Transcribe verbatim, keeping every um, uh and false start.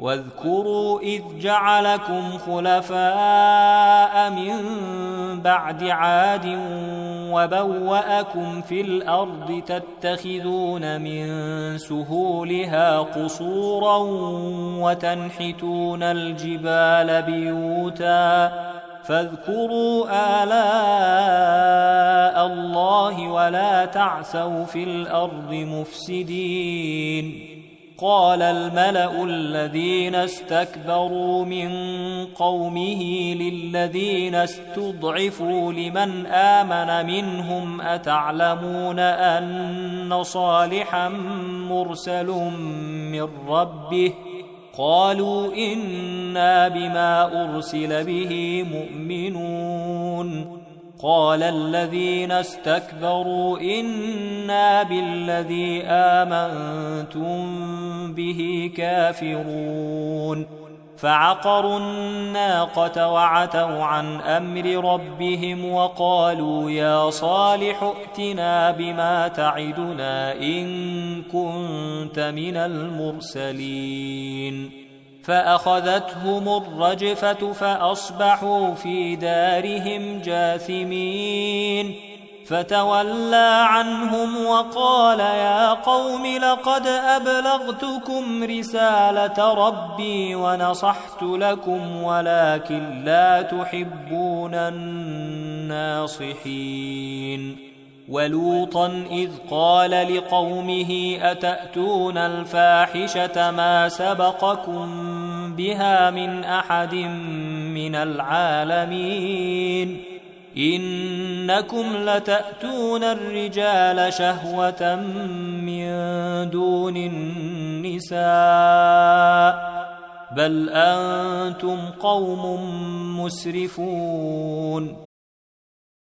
واذكروا إذ جعلكم خلفاء من بعد عاد وبوأكم في الأرض تتخذون من سهولها قصورا وتنحتون الجبال بيوتا فاذكروا آلاء الله ولا تعثوا في الأرض مفسدين. قال الملأ الذين استكبروا من قومه للذين استضعفوا لمن آمن منهم أتعلمون أن صالحا مرسل من ربه قالوا إنا بما أرسل به مؤمنون. قال الذين استكبروا إنا بالذي آمنتم به كافرون. فعقروا الناقة وعتوا عن أمر ربهم وقالوا يا صالح ائتنا بما تعدنا إن كنت من المرسلين. فأخذتهم الرجفة فأصبحوا في دارهم جاثمين. فتولى عنهم وقال يا قوم لقد أبلغتكم رسالة ربي ونصحت لكم ولكن لا تحبون الناصحين. ولوطا إذ قال لقومه أتأتون الفاحشة ما سبقكم بها من أحد من العالمين إنكم لتأتون الرجال شهوة من دون النساء بل أنتم قوم مسرفون.